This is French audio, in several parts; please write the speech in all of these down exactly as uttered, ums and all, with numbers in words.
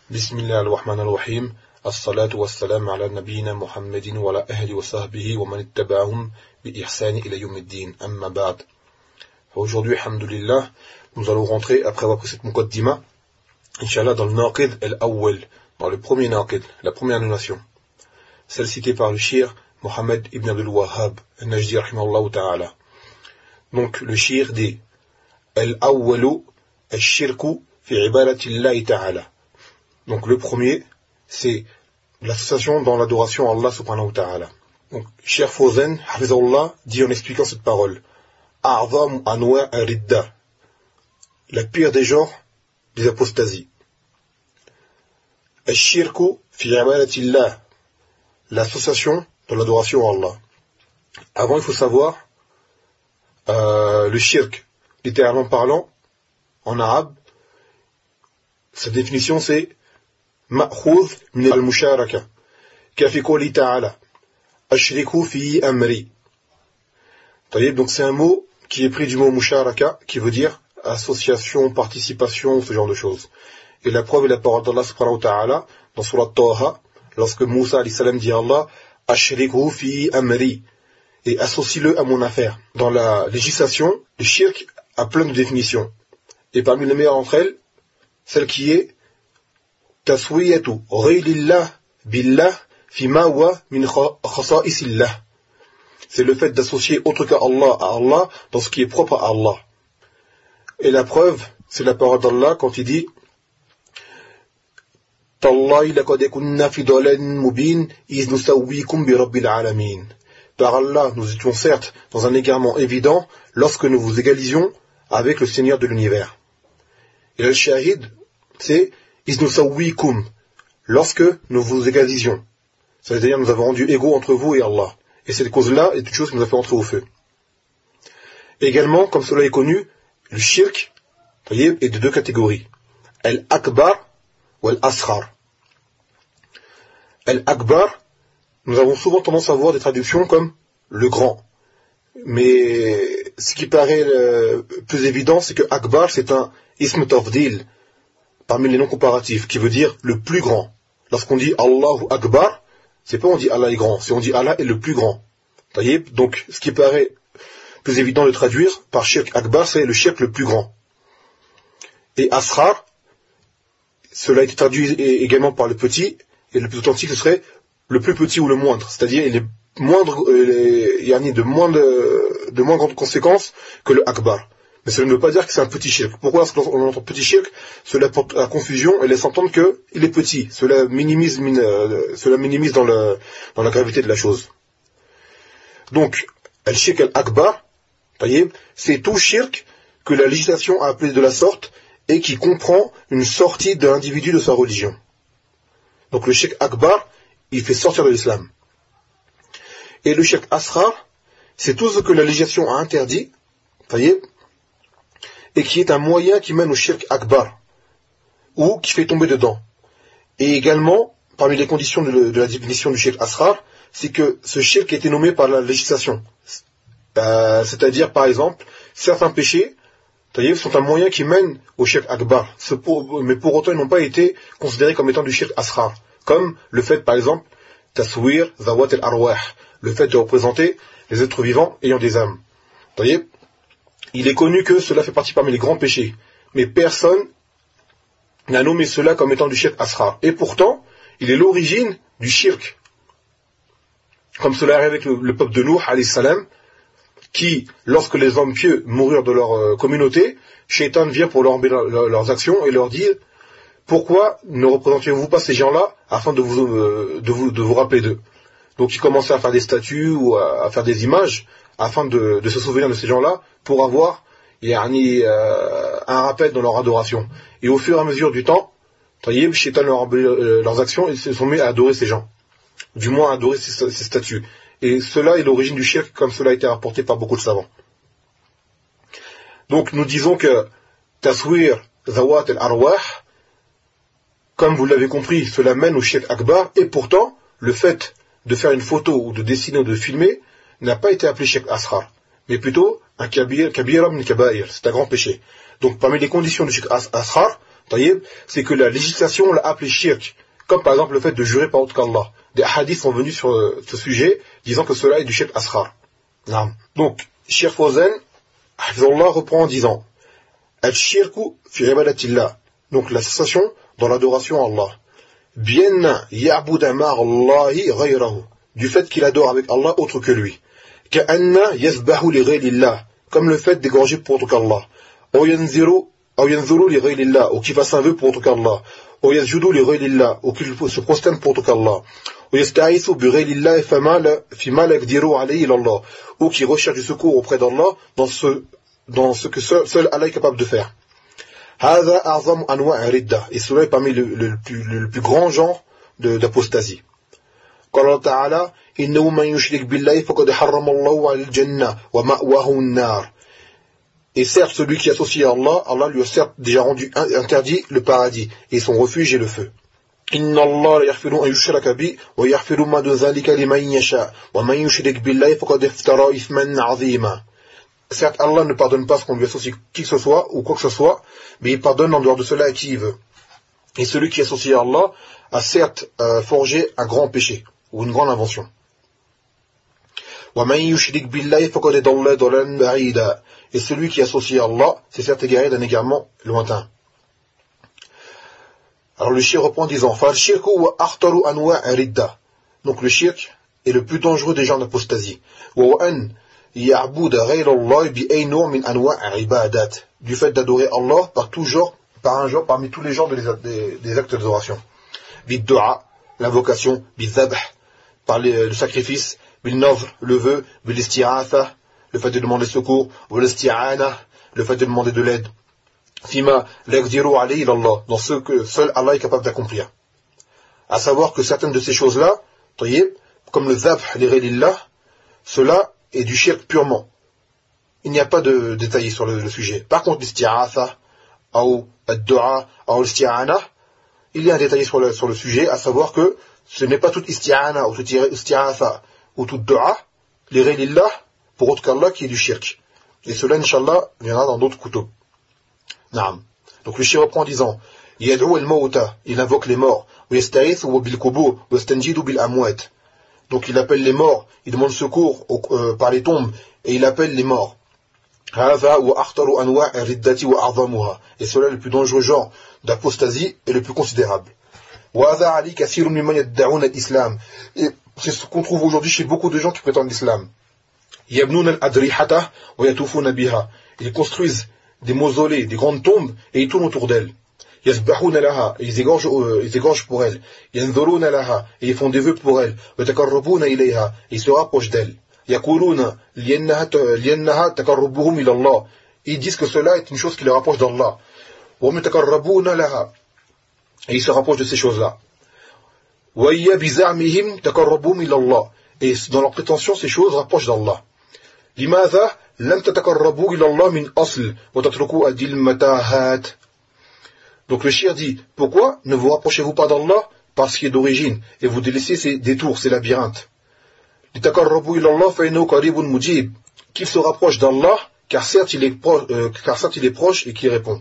بسم الله الرحمن الرحيم الصلاة والسلام على نبينا محمد وعلى أهله وصحبه ومن اتبعهم بإحسان إلى يوم الدين أما بعد. Aujourd'hui, alhamdulillah, nous allons rentrer, après avoir pris cette muqaddima, Inch'Allah, dans le naqid al-awwal, dans le premier naqid, la première annulation, celle citée par le shir Mohammed ibn Abdul Wahhab, al-Najdi rahimahullah ta'ala. Donc, le shir dit al-awwalu al-shirku fi ibadatillahi ta'ala. Donc le premier, c'est l'association dans l'adoration à Allah subhanahu wa ta'ala. Donc, Cheikh Fawzan, hafizahullah, dit en expliquant cette parole, A'zam anwa' ar-ridda, la pire des genres des apostasies. Al-shirku fi ibadatillah, l'association dans l'adoration à Allah. Avant, il faut savoir, euh, le shirk, littéralement parlant, en arabe, sa définition c'est مأخوذ من المشاركة كفي قوله تعالى أشركوا في أمري. Donc c'est un mot qui est pris du mot musharaka, qui veut dire association, participation, ce genre de choses. Et la preuve est la parole d'Allah subhanahu wa ta'ala dans Surat Taha, lorsque Moussa alayhi salam dit à Allah Ashriku fi amri, et associe-le à mon affaire. Dans la législation, le shirk a plein de définitions. Et parmi les meilleures d'entre elles, celle qui est taswiyatu ghaylillah billah fima wa min khasa'isillah. C'est le fait d'associer autre qu'à Allah à Allah dans ce qui est propre à Allah. Et la preuve, c'est la parole d'Allah quand il dit Tallahi laqad kunna fi dalalin mubin iz nusawwikum bi rabbil alamin. Par Allah, nous étions certes dans un égarement évident lorsque nous vous égalisions avec le Seigneur de l'univers. Et le shahid, c'est Iz nusawwikum, lorsque nous vous égalisions. C'est-à-dire nous avons rendu égaux entre vous et Allah. Et cette cause-là est une chose qui nous a fait entrer au feu. Également, comme cela est connu, le shirk est de deux catégories. Al-akbar ou al-asghar. Al-akbar, nous avons souvent tendance à voir des traductions comme le grand. Mais ce qui paraît le plus évident, c'est que akbar, c'est un ism tafdil, parmi les noms comparatifs, qui veut dire le plus grand. Lorsqu'on dit Allahu Akbar, c'est pas on dit Allah est grand, c'est on dit Allah est le plus grand. Donc, ce qui paraît plus évident de traduire par shirk Akbar, c'est le shirk le plus grand. Et Asghar, cela a été traduit également par le petit, et le plus authentique ce serait le plus petit ou le moindre, c'est-à-dire il est moindre, il y a de moins de, de moins grandes conséquences que le Akbar. Mais cela ne veut pas dire que c'est un petit shirk. Pourquoi lorsqu'on entend petit shirk, cela porte à la confusion et laisse entendre qu'il est petit. Cela minimise, euh, cela minimise dans, le, dans la gravité de la chose. Donc, al-shirk al-akbar, c'est tout shirk que la législation a appelé de la sorte et qui comprend une sortie de l'individu de sa religion. Donc le shirk akbar, il fait sortir de l'islam. Et le shirk asghar, c'est tout ce que la législation a interdit, voyez, et qui est un moyen qui mène au shirk akbar, ou qui fait tomber dedans. Et également, parmi les conditions de, de la définition du shirk asghar, c'est que ce shirk a été nommé par la législation. Euh, c'est-à-dire, par exemple, certains péchés, sont un moyen qui mène au shirk akbar, pour, mais pour autant ils n'ont pas été considérés comme étant du shirk asghar, comme le fait, par exemple, taswir zawat al-arwah, le fait de représenter les êtres vivants ayant des âmes. Vous voyez, il est connu que cela fait partie parmi les grands péchés, mais personne n'a nommé cela comme étant du shirk asghar. Et pourtant, il est l'origine du shirk. Comme cela arrive avec le, le peuple de Nuh, alayhi salam, qui, lorsque les hommes pieux moururent de leur euh, communauté, Shaitan vient pour leur enlever leur, leurs actions et leur dit « Pourquoi ne représentiez-vous pas ces gens-là afin de vous, euh, de vous, de vous rappeler d'eux ?» Donc il commençait à faire des statues ou à, à faire des images afin de, de se souvenir de ces gens-là pour avoir yani, euh, un rappel dans leur adoration. Et au fur et à mesure du temps, Taïb, Shaitan leur a enlevé euh, leurs actions et ils se sont mis à adorer ces gens. Du moins à adorer ces, ces statues. Et cela est l'origine du shirk, comme cela a été rapporté par beaucoup de savants. Donc nous disons que taswir zawat al-arwah, comme vous l'avez compris, cela mène au shirk akbar, et pourtant, le fait de faire une photo ou de dessiner ou de filmer n'a pas été appelé shirk asghar, mais plutôt un kabir, kabira min kabair, c'est un grand péché. Donc parmi les conditions du shirk asghar, c'est que la législation l'a appelé shirk, comme par exemple le fait de jurer par autre qu'Allah. Des hadiths sont venus sur ce sujet, disant que cela est du shirk asghar. Donc, Cheikh Fawzan, Hafizullah reprend en disant, Al-shirku fi ibadatillah, donc l'association dans l'adoration à Allah. Bien ya'buda ma'allahi ghayrahu, du fait qu'il adore avec Allah autre que lui. Ka'anna yazbahu li ghayrillah, comme le fait d'égorger pour autre qu'Allah. Ou yanziru, ou yanzuru li ghayrillah, ou qu'il fasse un vœu pour autre qu'Allah. Ou yazjudu li ghayrillah, ou qu'il se prosterne pour autre qu'Allah. Ou yasta'ithu bi ghayrillah fima la yaqdiru alayhi ilallah, ou qui recherche du secours auprès d'Allah dans ce, dans ce que seul, seul Allah est capable de faire. هذا أعظم أنواع الردة, et cela est parmi le, le, le, plus, le, le plus grand genre d'apostasie. قال الله تعالى إنه من يشرك بالله فقد حرم الله على الجنة ومأواه النار. Et certes, celui qui associe à Allah, Allah lui a certes déjà rendu interdit le paradis, et son refuge est le feu. إن الله يغفر أن يشرك به ويغفر ما دون ذلك لمن يشاء ومن يشرك بالله فقد افترى إثما عظيما. Certes, Allah ne pardonne pas ce qu'on lui associe qui que ce soit ou quoi que ce soit, mais il pardonne en dehors de cela à qui il veut. Et celui qui associe à Allah a certes euh, forgé un grand péché ou une grande invention. وَمَنْ يُشْرِكْ بِاللَّهِ فَقَدْ ضَلَّ ضَلَالًا بَعِيدًا. Et celui qui associe à Allah, c'est certes égaré d'un égarement lointain. Alors le shirk reprend en disant, فَالشِّرْكُ وَأَخْطَرُ أَنْوَاعِ الرِّدَّةِ. Donc le shirk est le plus dangereux des genres d'apostasie. وَأَنْ يعبد غير الله بأي نوع من أنواع العبادات, du fait d'adorer Allah par tout genre, par un genre parmi tous les genres des, des, des actes d'adoration. بالدعاء, l'invocation, بالذبح, par les, le sacrifice, بالنظر, le vœu, بالاستعاذة, le fait de demander secours, والاستعانة, le fait de demander de l'aide. فيما لا يقدر عليه إلا الله, dans ce que seul Allah est capable d'accomplir. À savoir que certaines de ces choses-là, comme le dhabh li ghayrillah, cela et du shirk purement. Il n'y a pas de détails sur le, le sujet. Par contre, l'isti'atha, ou ad-du'a, ou l'isti'ana, il y a un détail sur le, sur le sujet, à savoir que ce n'est pas toute isti'ana, ou toute isti'atha, ou toute du'a, li ghayrillah, pour autre qu'Allah, qui est du shirk. Et cela, Inch'Allah, viendra dans d'autres kutub. Naam. Donc le shirk reprend en disant, yad'u al-mawta, il invoque les morts, ou yasta'ithu bil-kubur, ou yastanjidu bil-amwat. Donc il appelle les morts, il demande secours au, euh, par les tombes, et il appelle les morts. Et cela est le plus dangereux genre d'apostasie et le plus considérable. Et c'est ce qu'on trouve aujourd'hui chez beaucoup de gens qui prétendent l'islam. Ils construisent des mausolées, des grandes tombes, et ils tournent autour d'elles. يسبحون لها, ils égorgent, euh, ils égorgent pour elle. ينذرون لها, et ils font des vœux pour elle. ويتقربون إليها, ils se rapprochent d'elle. يقولون لأنها لأنها تقربهم إلى الله, ils disent que cela est une chose qui les rapproche d'Allah. وهم يتقربون لها, et ils se rapprochent de ces choses-là. وهي بزعمهم تقربهم إلى الله, et dans leur prétention ces choses rapprochent d'Allah. لماذا لم تتقربوا إلى الله من أصل وتتركوا أدل المتاهات. Donc le shir dit, pourquoi ne vous rapprochez-vous pas d'Allah par ce qui est d'origine, et vous délaissez ces détours, ces labyrinthes. Qu'il se rapproche d'Allah, car certes il est proche, euh, car certes il est proche et qu'il répond.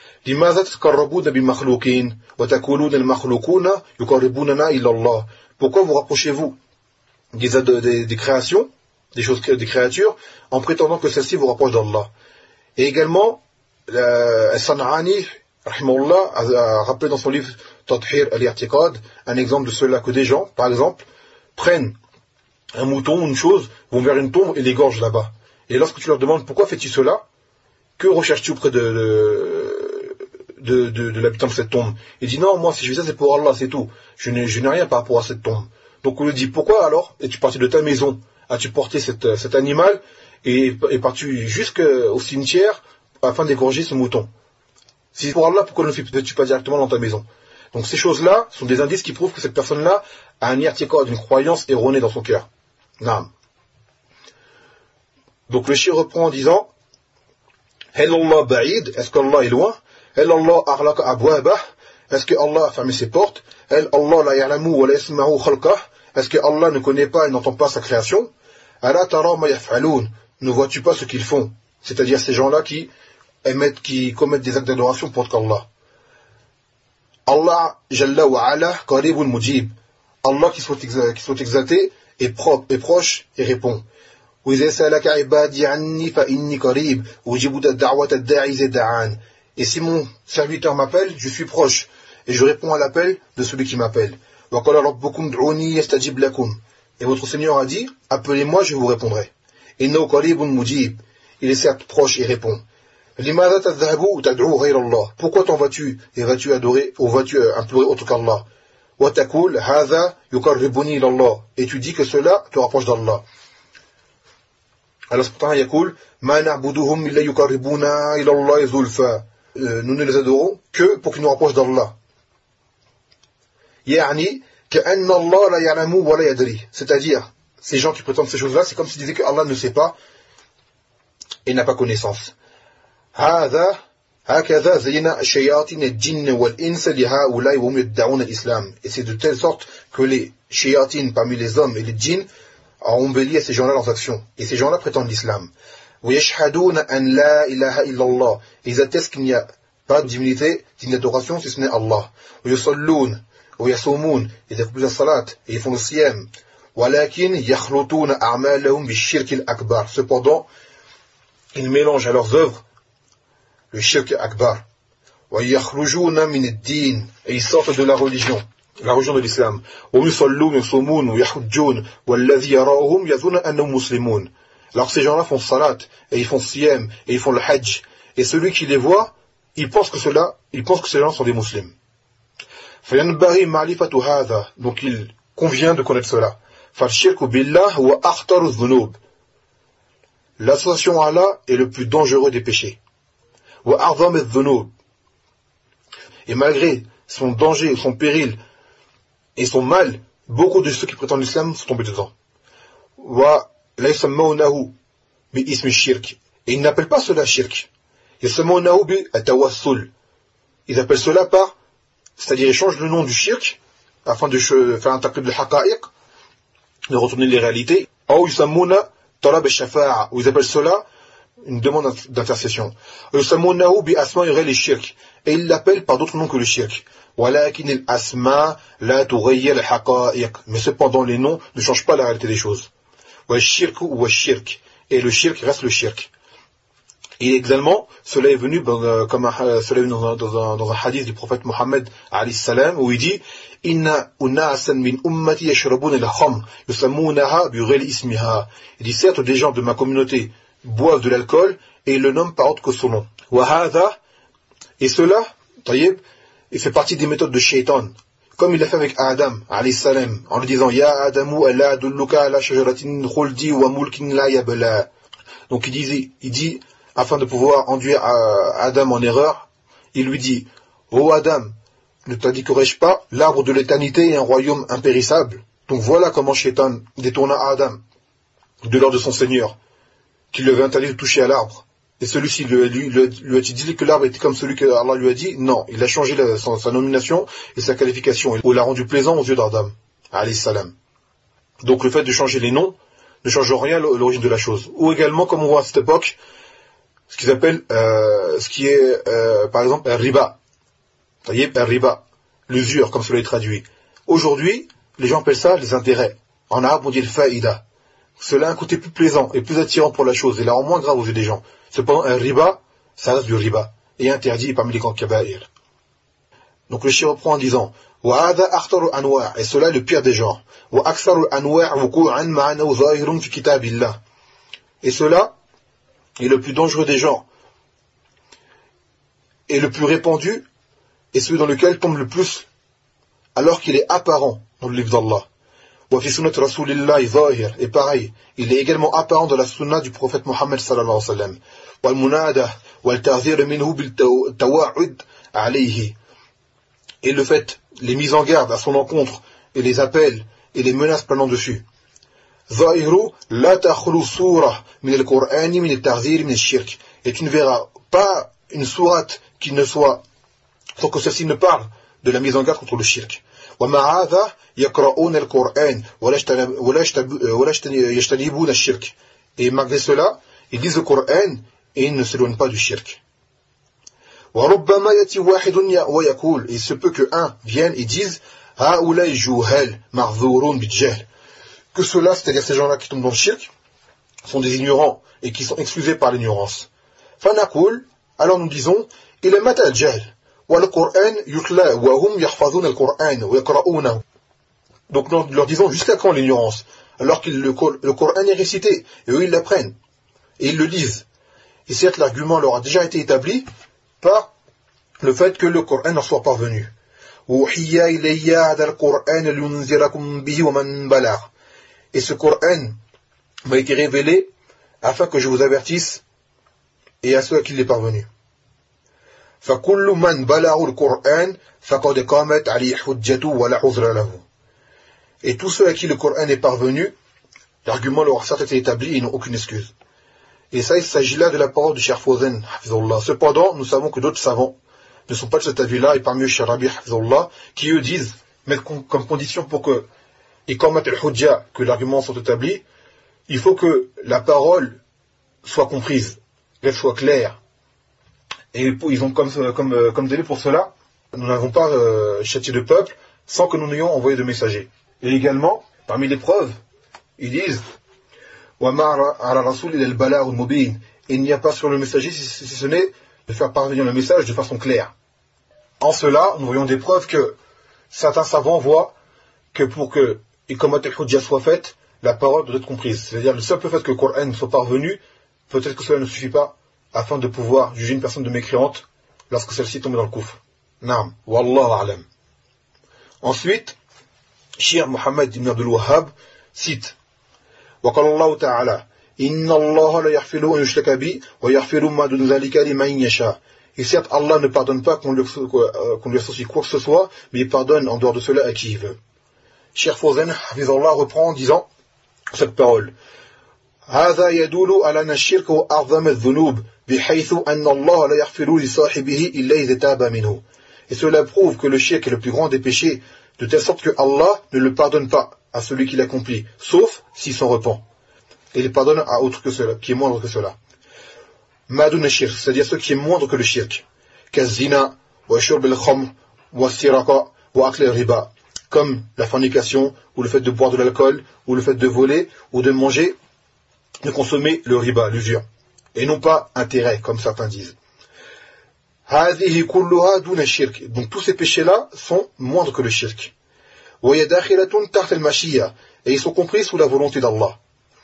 Pourquoi vous rapprochez-vous des, des, des créations, des choses, des créatures, en prétendant que celles-ci vous rapprochent d'Allah. Et également, euh, As-San'ani Rahimahullah a rappelé dans son livre Tadhhir al-I'tiqad un exemple de cela, que des gens, par exemple, prennent un mouton ou une chose, vont vers une tombe et l'égorgent là-bas. Et lorsque tu leur demandes pourquoi fais-tu cela, que recherches-tu auprès de, de, de, de l'habitant de cette tombe? Il dit non, moi si je fais ça c'est pour Allah, c'est tout. Je n'ai, je n'ai rien par rapport à cette tombe. Donc on lui dit pourquoi alors es-tu parti de ta maison, as-tu porté cette, cet animal et es parti jusqu'au cimetière afin d'égorger ce mouton? Si c'est pour Allah, pourquoi ne le fais-tu pas directement dans ta maison? Donc ces choses-là sont des indices qui prouvent que cette personne-là a un i'tiqad, une croyance erronée dans son cœur. Naam. Donc le shir reprend en disant, Hel Allah ba'id, est-ce qu'Allah est loin? Hel Allah aghlaqa abwabah, est-ce que Allah a fermé ses portes? Hel Allah la ya'lamu wa la yasma'u khalqah, est-ce que Allah ne connaît pas et n'entend pas sa création? Ala tara ma yaf'aloun, ne vois-tu pas ce qu'ils font? C'est-à-dire ces gens-là qui émettent, qui commettent des actes d'adoration pour qu'Allah. Allah Jalla wa Ala qaribun mujib. Allah qui soit, qui soit exalté est propre, est proche et répond. وإذا سألك عبادي عني فإني قريب أجيب دعوة الداعي إذا دعان. Et si mon serviteur m'appelle, je suis proche et je réponds à l'appel de celui qui m'appelle. وقال ربكم ادعوني يستجب لكم. Et votre Seigneur a dit, appelez-moi, je vous répondrai. إنه قريب مجيب. Il est certes proche et répond. لماذا تذهب وتدعو غير الله. Pourquoi t'en vas-tu et vas-tu adorer ou vas-tu implorer autre qu'Allah. وتقول هذا يقربني إلى الله. Et tu dis que cela te rapproche d'Allah. Allah subhanahu wa ta'ala yaqul ma na'buduhum illa yuqarribuna ila Allah zulfa. Nous ne les adorons que pour qu'ils nous rapprochent d'Allah. يعني كأن الله لا يعلم ولا يدري. C'est-à-dire, ces gens qui prétendent ces choses-là, c'est comme s'ils disaient que Allah ne sait pas et n'a pas connaissance. هذا هكذا زين الشياطين الجن والإنس لهؤلاء وهم يدعون الإسلام. Et c'est de telle sorte que les shayatines parmi les hommes et les djinns ont embelli à ces gens-là leurs actions. Et ces gens-là prétendent l'islam. ويشهدون أن لا إله إلا الله. Ils attestent qu'il n'y a pas de divinité, digne d'adoration si ce n'est Allah. ويصلون ويصومون. Ils accomplissent la salat et ils font le siyam. ولكن يخلطون أعمالهم بالشرك الأكبر. Cependant, ils mélangent à leurs œuvres le shirk akbar. ويخرجون من الدين. Et ils sortent de la religion. La religion de l'islam. ويصلون ويصومون ويحجون والذي يراهم يظن أنهم مسلمون. Alors ces gens-là font salat et ils font siyam et ils font le hajj. Et celui qui les voit, il pense que cela, il pense que ces gens sont des musulmans. فينبغي معرفة هذا. Donc il convient de connaître cela. فالشرك بالله هو أخطر الذنوب. L'association à Allah est le plus dangereux des péchés. وأعظم الذنوب. Et malgré son danger, son péril et son mal, beaucoup de ceux qui prétendent l'islam sont tombés dedans. ولا يسمونه باسم الشرك. Et ils n'appellent pas cela shirk. يسمونه بالتوسل. Ils appellent cela par, c'est-à-dire ils changent le nom du shirk afin de faire un taqlid de haqa'iq, de retourner les réalités. أو يسمون طلب الشفاعة. Ou ils appellent cela une demande d'intercession. يسمونه بأسماء غير الشرك. Et ils l'appellent par d'autres noms que le shirk. ولكن الأسماء لا تغير الحقائق. Mais cependant les noms ne changent pas la réalité des choses. والشرك والشرك. Et le shirk reste le shirk. Et également, cela est venu euh, comme un, cela est venu dans, un, dans, un, dans un hadith du prophète Mohammed alayhi salam où il dit Inna unasan min ummati yashrabuna al-khamr yusammunaha bi ghayri ismiha. Il dit certes des gens de ma communauté boivent de l'alcool et ils le nomment par autre que son nom. Wa hadha, et cela, tayyib, il fait partie des méthodes de shaitan, comme il l'a fait avec Adam alayhi salam en lui disant Ya Adamu ala adulluka ala shajaratin khuldi wa mulkin la yabla. Donc il dit, il dit afin de pouvoir enduire Adam en erreur, il lui dit Ô Adam, ne t'indiquerai-je pas l'arbre de l'éternité et un royaume impérissable? Donc voilà comment Shaitan détourna Adam de l'ordre de son Seigneur, qui lui avait interdit de toucher à l'arbre. Et celui-ci lui, lui, lui, lui a-t-il dit que l'arbre était comme celui que Allah lui a dit? Non, il a changé la, sa, sa nomination et sa qualification. Il l'a rendu plaisant aux yeux d'Adam, alayhi salam. Donc le fait de changer les noms ne change rien à l'origine de la chose. Ou également, comme on voit à cette époque, ce qu'ils appellent, euh, ce qui est, euh, par exemple, un riba. Taïeb, un riba. L'usure, comme cela est traduit. Aujourd'hui, les gens appellent ça les intérêts. En arabe, on dit le faïda. Cela a un côté plus plaisant et plus attirant pour la chose et la rend moins grave aux yeux des gens. Cependant, un riba, ça reste du riba. Et interdit parmi les grands kaba'ir. Donc le shir reprend en disant, وَهَذَا أَخْطَرُ أَنْوَاعٍ. Et cela est le pire des genres. وَأَكْثَرُ الْأَنْوَاعِ وُقُوعًا مَعَنَهُ ظَاهِرٌ فِي كِتَابِ اللَّهِ. Et cela est le plus dangereux des genres. Et le plus répandu est celui dans lequel tombe le plus alors qu'il est apparent dans le livre d'Allah. وَفِي سُنَّةِ رَسُولِ اللَّهِ ظَاهِرٌ. Et pareil, il est également apparent dans la sunna du prophète Mohammed sallallahu alayhi wa sallam. وَالْمُنَادَةِ وَالْتَعْذِيرُ مِنْهُ بِالتَّوَاعُدِ عَلَيْهِ. Et le fait, les mises en garde à son encontre, et les appels, et les menaces planant dessus. ظَاهِرُ لَا تَخْلُو سُورَةٌ مِنَ الْقُرْآنِ مِنَ التَّعْذِيرِ مِنَ الشِّرْكِ. Et tu ne verras pas une sourate qui ne soit, sans que celle-ci ne parle de la mise en garde contre le shirk. وَمَعَ هَذَا يَقْرَؤُونَ الْقُرْآنَ وَلَا يَجْتَنِبُونَ الشِّرْكَ. Et malgré cela, ils lisent le Coran et ils ne s'éloignent pas du shirk. وَرُبَّمَا يَتِي وَاحِدٌ وَيَقُولُ, et il se peut que un vienne et dise هَؤُلَاءِ جُهَّالٌ مَعْذُورُونَ بِالْجَهْلِ, que ceux-là, c'est-à-dire ces gens-là qui tombent dans le shirk, sont des ignorants et qui sont excusés par l'ignorance. فَنَقُولُ, alors nous disons, إِلَى مَتَى الْجَهْلُ وَالْقُرْآنُ يُتْلَى وَهُمْ يَحْفَظُونَ الْقُرْآنَ وَيَقْرَؤُونَهُ. Donc nous leur disons jusqu'à quand l'ignorance, alors que le, le Coran est récité, et eux ils l'apprennent, et ils le lisent. Et certes l'argument leur a déjà été établi par le fait que le Coran leur soit parvenu. Et ce Coran m'a été révélé afin que je vous avertisse et à ceux à qui il est parvenu. Et tous ceux à qui le Coran est parvenu, l'argument leur a certes été établi et ils n'ont aucune excuse. Et ça, il s'agit là de la parole du Cheikh Fawzan, hafizullah. Cependant, nous savons que d'autres savants ne sont pas de cet avis-là, et parmi eux, Cheikh Rabi, hafizullah, qui eux disent, mettre comme condition pour que, et quand mettre al-hujja, que l'argument soit établi, il faut que la parole soit comprise, qu'elle soit claire. Et ils ont comme, comme, comme délai pour cela, nous n'avons pas euh, châtié le peuple sans que nous n'ayons envoyé de messagers. Et également, parmi les preuves, ils disent, il n'y a pas sur le messager si ce n'est de faire parvenir le message de façon claire. En cela, nous voyons des preuves que certains savants voient que pour que Iqamat al-Hujja soit faite, la parole doit être comprise. C'est-à-dire le simple fait que le Coran soit parvenu, peut-être que cela ne suffit pas afin de pouvoir juger une personne de mécréante lorsque celle-ci tombe dans le kufr. Naam, wallahu a'lam. Ensuite, Cheikh Mohammed ibn Abdul Wahhab cite وقال الله تعالى إن الله لا يغفر أن يشرك به ويغفر ما دون ذلك لمن يشاء. Et certes, Allah ne pardonne pas qu'on lui, qu'on lui associe quoi que ce soit, mais il pardonne en dehors de cela à qui il veut. Cheikh Fawzan, hafizallah, reprend en disant cette parole. هذا يدل على أن الشرك هو أعظم الذنوب بحيث أن الله لا يغفر لصاحبه إلا إذا تاب منه. Et cela prouve que le shirk est le plus grand des péchés, de telle sorte que Allah ne le pardonne pas à celui qui l'accomplit, sauf s'il s'en repent. Et il pardonne à autre que cela, qui est moindre que cela. Madoun shirk, c'est-à-dire ce qui est moindre que le shirk. Kazina, wa shurb al-khamr, wa siraka, wa akl al-riba. Comme la fornication, ou le fait de boire de l'alcool, ou le fait de voler, ou de manger, de consommer le riba, l'usure. Et non pas intérêt, comme certains disent. هذه كلها دون الشرك. Donc tous ces péchés-là sont moindres que le shirk. وهي داخلة تحت المشيئة. Et ils sont compris sous la volonté d'Allah.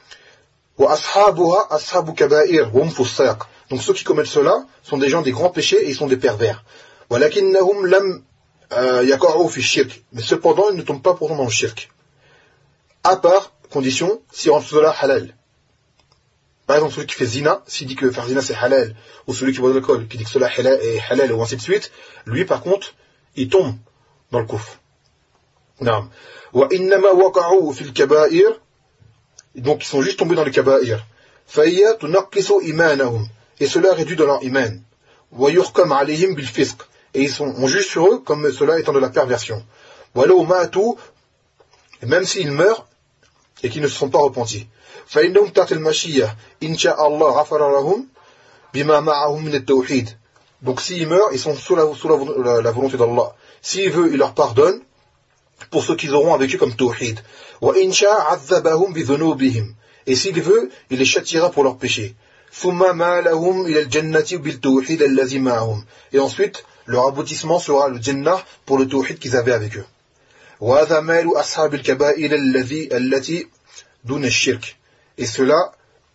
وأصحابها أصحاب كبائر وهم فساق. Donc ceux qui commettent cela sont des gens des grands péchés et ils sont des pervers. ولكنهم لم يقعوا في الشرك. Mais cependant ils ne tombent pas pourtant dans le shirk. À part condition si on cela halal. Par exemple, celui qui fait zina, s'il dit que faire zina c'est halal, ou celui qui boit de l'alcool, qui dit que cela est halal, ou ainsi de suite, lui par contre, il tombe dans le kufr. Naam. Wa innama waqa'u fil kaba'ir, donc ils sont juste tombés dans les kaba'ir. Fa'iyya tunaqqisu imanahum, et cela réduit de leur iman. Wa yuhkam alayhim bil fisq, et ils sont, on juge sur eux comme cela étant de la perversion. Wa law matu, même s'ils meurent et qu'ils ne se sont pas repentis. فإنهم تحت المشيئة إن شاء الله غفر لهم بما معهم من التوحيد. Donc s'ils meurent, ils sont sous la, sous la, la volonté d'Allah. S'il veut, il leur pardonne pour ce qu'ils auront avec eux comme tawhid. وإن شاء عذبهم بذنوبهم. Et s'il veut, il les châtiera pour leurs péchés. ثم ما لهم إلى الجنة بالتوحيد الذي معهم. Et ensuite, leur aboutissement sera le Jannah pour le tawhid qu'ils avaient avec eux. وهذا مال أصحاب الكبائر الذي التي دون الشرك. Et cela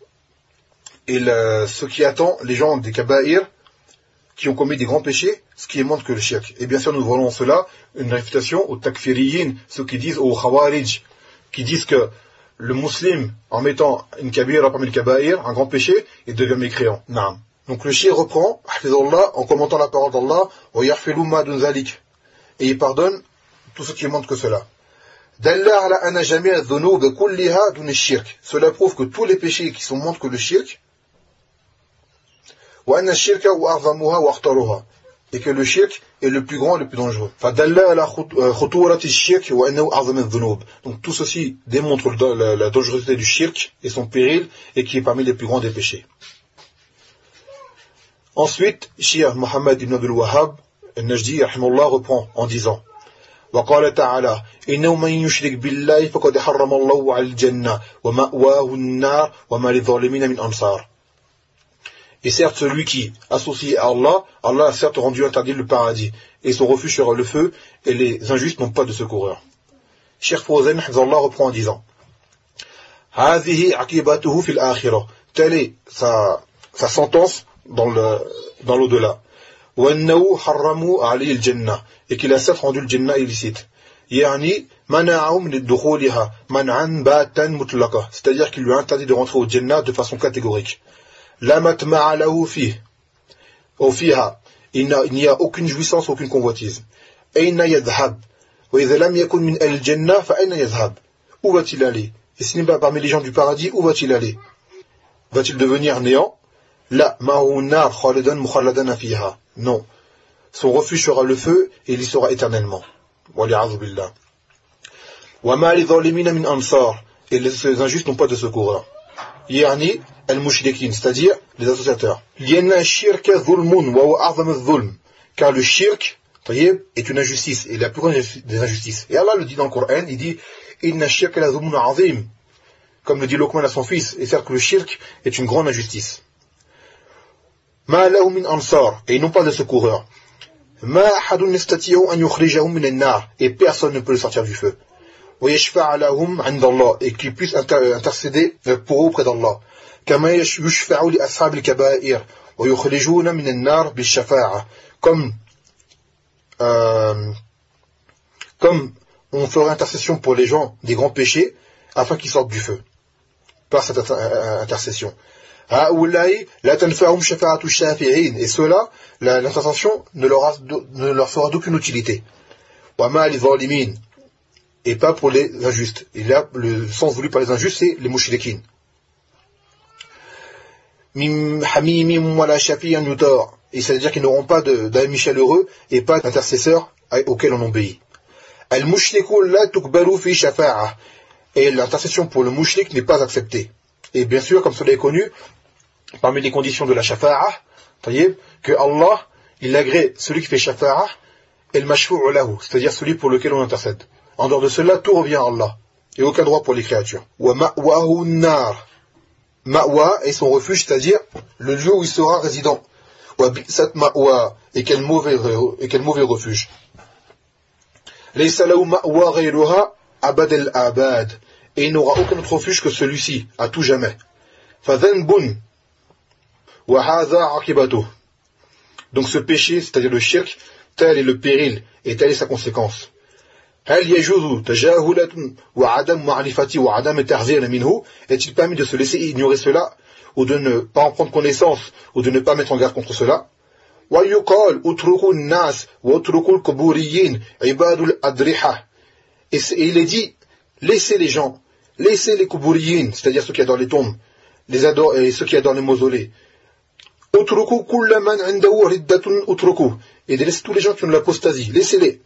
est le, ce qui attend les gens des kaba'ir qui ont commis des grands péchés, ce qui est moins que le shirk. Et bien sûr, nous voyons en cela une réfutation aux takfiriyin, ceux qui disent aux khawarij, qui disent que le musulman, en mettant une kabira parmi le kaba'ir, un grand péché, il devient mécréant. Naam. Donc le shir reprend, hafizallah, en commentant la parole d'Allah, wa yarfilu ma dun zalik. Et il pardonne tout ce qui est moins que cela. Cela prouve que tous les péchés qui sont moins que le shirk, et que le shirk est le plus grand et le plus dangereux. Donc tout ceci démontre la, la dangerosité du shirk et son péril, et qui est parmi les plus grands des péchés. Ensuite, Cheikh Mohammed ibn Abdul Wahhab al-Najdi rahimahullah reprend en disant وقال تعالى إنه من يشرك بالله فقد حرم الله على الجنة ومأواه النار وما للظالمين من أنصار. Et certes, celui qui associe à Allah, Allah a certes rendu interdit le paradis, et son refuge sera le feu, et les injustes n'ont pas de secoureur. Cheikh Fawzan Hafizallah reprend en disant هذه عقبته في الآخرة. Telle est sa, sa sentence dans le dans l'au-delà. وأنه حرموا عليه الجنة, et qu'il a certes rendu le Jannah illicite. يعني منعهم من دخولها منعا باتا مطلقا, c'est-à-dire qu'il lui a interdit de rentrer au Jannah de façon catégorique. لا مطمع له فيه أو فيها, il n'y a aucune jouissance, aucune convoitise. أين يذهب وإذا لم يكن من أهل الجنة فأين يذهب. Où va-t-il aller? Et s'il n'est pas parmi les gens du paradis, où va-t-il aller? Va-t-il devenir néant? لا معه النار خالدا مخلدا فيها. Non. Son refuge sera le feu et il y sera éternellement. وَلِعَذُ بِاللَّهِ. وَمَا لِظَالِمِينَ مِنْ أَنصَارٍ. Et les injustes n'ont pas de secoureurs. يعني المشركين, c'est-à-dire les associateurs. لأن الشرك ظلم وهو أعظم الظلم. Car le shirk est une injustice, et la plus grande des injustices. Et Allah le dit dans le Coran, il dit إن الشرك لظلم عظيم, comme le dit Luqman à son fils. Et certes que le shirk est une grande injustice. ما له من أنصار, et ils n'ont pas de secoureurs. ما أحد يستطيع أن يخرجهم من النار, et personne ne peut le sortir du feu. ويشفع لهم عند الله, et qu'ils puissent intercéder pour eux auprès d'Allah. كما يشفع لأصحاب الكبائر ويخرجون من النار بالشفاعة, comme euh, comme on ferait intercession pour les gens des grands péchés afin qu'ils sortent du feu par cette intercession. Et cela, l'intercession ne leur, a, ne leur sera d'aucune utilité. Et pas pour les injustes. Et là, le sens voulu par les injustes, c'est les mouchriquines. Et c'est-à-dire qu'ils n'auront pas d'amis chaleureux et pas d'intercesseurs auxquels on obéit. Et l'intercession pour le mouchrik n'est pas acceptée. Et bien sûr, comme cela est connu, parmi les conditions de la shafa'a, que Allah, il agrée celui qui fait shafa'a, et le mashfu'u lahu, c'est-à-dire celui pour lequel on intercède. En dehors de cela, tout revient à Allah, et aucun droit pour les créatures. Wa ma'wahu nar. Ma'wa est son refuge, c'est-à-dire le lieu où il sera résident. Wa bi'sat ma'wa, et quel mauvais, et quel mauvais refuge. Laysa lahu ma'wa ghayruha abad al-abad. Et il n'aura aucun autre refuge que celui-ci, à tout jamais. فَذَنْبٌ وَهَذَا عَقِبَتُهُ. Donc ce péché, c'est-à-dire le shirk, tel est le péril, et telle est sa conséquence. هَلْ يَجُوزُ تَجَاهُلَةٌ وَعَدَمْ مَعْرِفَةِ وَعَدَمْ تَحْذِيرٍ مِنْهُ. Est-il permis de se laisser ignorer cela, ou de ne pas en prendre connaissance, ou de ne pas mettre en garde contre cela? وَيُقَالْ أُتْرُكُوا النَّاسِ وَأُتْرُكُوا الْقُبُورِيِّينَ عِبَادُ الْأَضْرِحَةِ. Et il est dit, laissez les gens, laissez les kuburiyin, c'est-à-dire ceux qui adorent les tombes, les adorent, et ceux qui adorent les mausolées. Et laissez tous les gens qui ont de l'apostasie, laissez-les.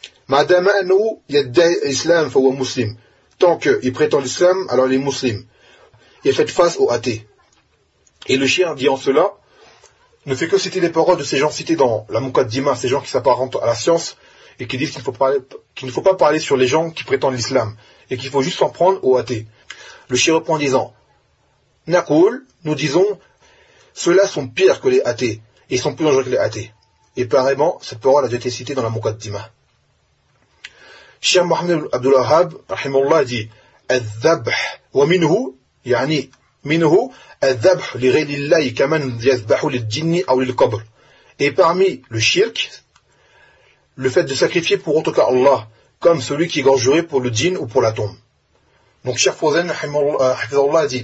Tant qu'ils prétendent l'islam, alors les musulmans. Et faites face aux athées. Et le chien dit en cela, ne fait que citer les paroles de ces gens cités dans la Muqaddimah, ces gens qui s'apparentent à la science, et qui disent qu'il ne faut pas, qu'il ne faut pas parler sur les gens qui prétendent l'islam, et qu'il faut juste s'en prendre aux athées. Le shir reprend en disant, Naqul, nous disons, ceux-là sont pires que les athées, et ils sont plus dangereux que les athées. Et pareillement, cette parole a déjà été citée dans la Muqaddimah. Cheikh Mohammed Abdul Wahhab, rahimahullah, dit, Al-Dhabh, wa minhu, yani, minhu, Al-Dhabh, li ghayrillahi, kaman yazbahu lil jinni, ou lil qabr. Et parmi le shirk, le fait de sacrifier pour autre qu'Allah, comme celui qui égorgerait pour le djinn ou pour la tombe. Donc Cheikh Fawzan hafizahullah dit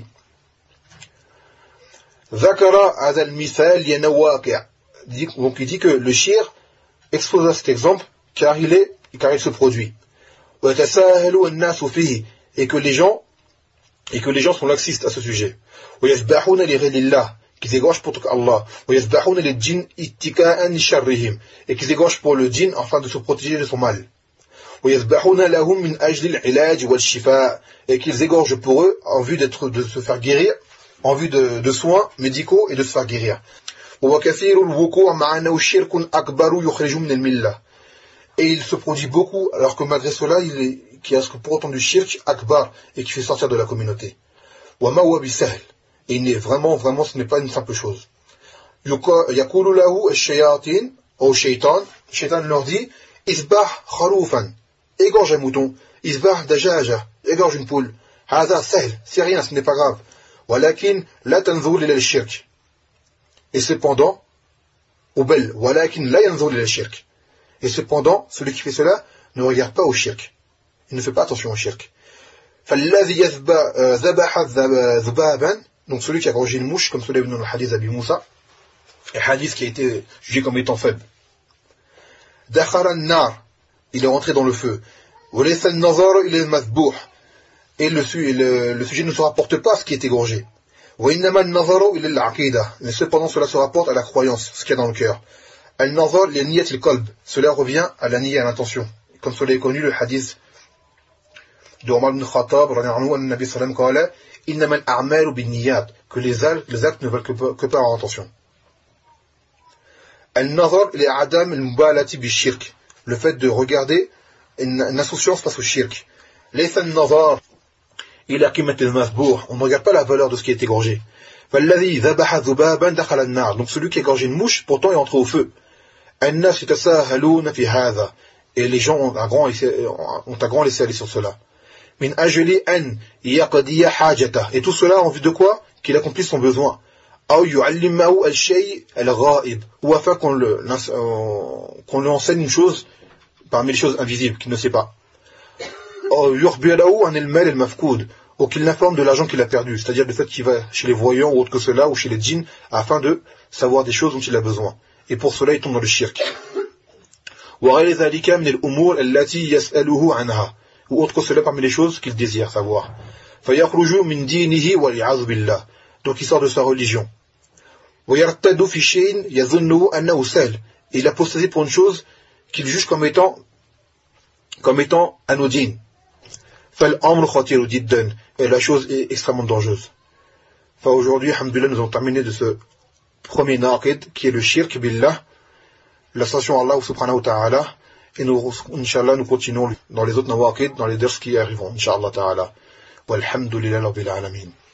Zakara hadha al-mithal yana waqi'. Donc il dit que le shir expose à cet exemple car il est car il se produit. Wa tasahalu an-nasu fihi, et que les gens et que les gens sont laxistes à ce sujet. Wa yasbahuna li ghayrillah, qu'ils égorgent pour Allah, et qu'ils égorgent pour le djinn afin de se protéger de son mal, et qu'ils égorgent pour eux en vue d'être, de se faire guérir, en vue de, de soins médicaux et de se faire guérir. وكثير الوقوع مع أنه شرك أكبر يخرج من الملة. Et il se produit beaucoup, alors que malgré cela, il est, qui a pour autant du shirk akbar et qui fait sortir de la communauté. وما هو بسهل. Et il n'est vraiment, vraiment, ce n'est pas une simple chose. يقول له الشياطين أو الشيطان, الشيطان leur dit, إذبح خروفا, égorge un mouton, إذبح دجاجة, égorge une poule. هذا سهل, c'est rien, ce n'est pas grave. ولكن لا تنظر إلى الشرك. Et cependant, ou bel, ولكن لا ينظر إلى الشرك. Et cependant, celui qui fait cela ne regarde pas au shirk. Il ne fait pas attention au shirk. فالذي ذبح ذبابا, donc celui qui a égorgé une mouche, comme cela est venu dans le hadith d'Abi Moussa, un hadith qui a été jugé comme étant faible. دخل النار, il est rentré dans le feu. وليس النظر إلى المذبوح, et le, le, le sujet ne se rapporte pas à ce qui est égorgé. وإنما النظر إلى العقيدة, mais cependant cela se rapporte à la croyance, ce qu'il y a dans le cœur. Al-Nazar li niyat al-qalb, cela revient à la niyya, à l'intention. Comme cela est connu le hadith de Omar ibn Khattab, radiyallahu anhu, Nabi sallam qala, innama al-a'malu bin-niyyat, que les actes, les actes ne veulent que, que par intention. Al-Nazar li adam al-mubalati bi-shirk, le fait de regarder une, une insouciance face au shirk. Laysa al-nazar ila qimat al-mazbouh, on ne regarde pas la valeur de ce qui est égorgé. فالذي ذبح ذبابا دخل النار, donc celui qui a égorgé une mouche, pourtant est entré au feu. الناس يتساهلون في هذا, et les gens ont un grand, ont un grand laisser aller sur cela. من أجل أن يقضي حاجته, et tout cela en vue de quoi? Qu'il accomplisse son besoin. أو يعلمه الشيء الغائب, ou afin qu'on le, qu'on lui enseigne une chose parmi les choses invisibles qu'il ne sait pas. أو يخبره عن المال المفقود, ou qu'il l'informe de l'argent qu'il a perdu, c'est-à-dire le fait qu'il va chez les voyants ou autre que cela, ou chez les djinns, afin de savoir des choses dont il a besoin. Et pour cela, il tombe dans le shirk. Ou autre que cela parmi les choses qu'il désire savoir. Donc il sort de sa religion. Et il a apostasie pour une chose qu'il juge comme étant, comme étant anodine. Et la chose est extrêmement dangereuse. Enfin, aujourd'hui, alhamdoulilah, nous avons terminé de ce premier naqid, qui est le shirk billah, l'association à Allah subhanahu wa ta'ala, et nous, inshallah, nous continuons dans les autres nawaqid, dans les ders qui arriveront, inshallah ta'ala. Walhamdulillah rabbil alamin.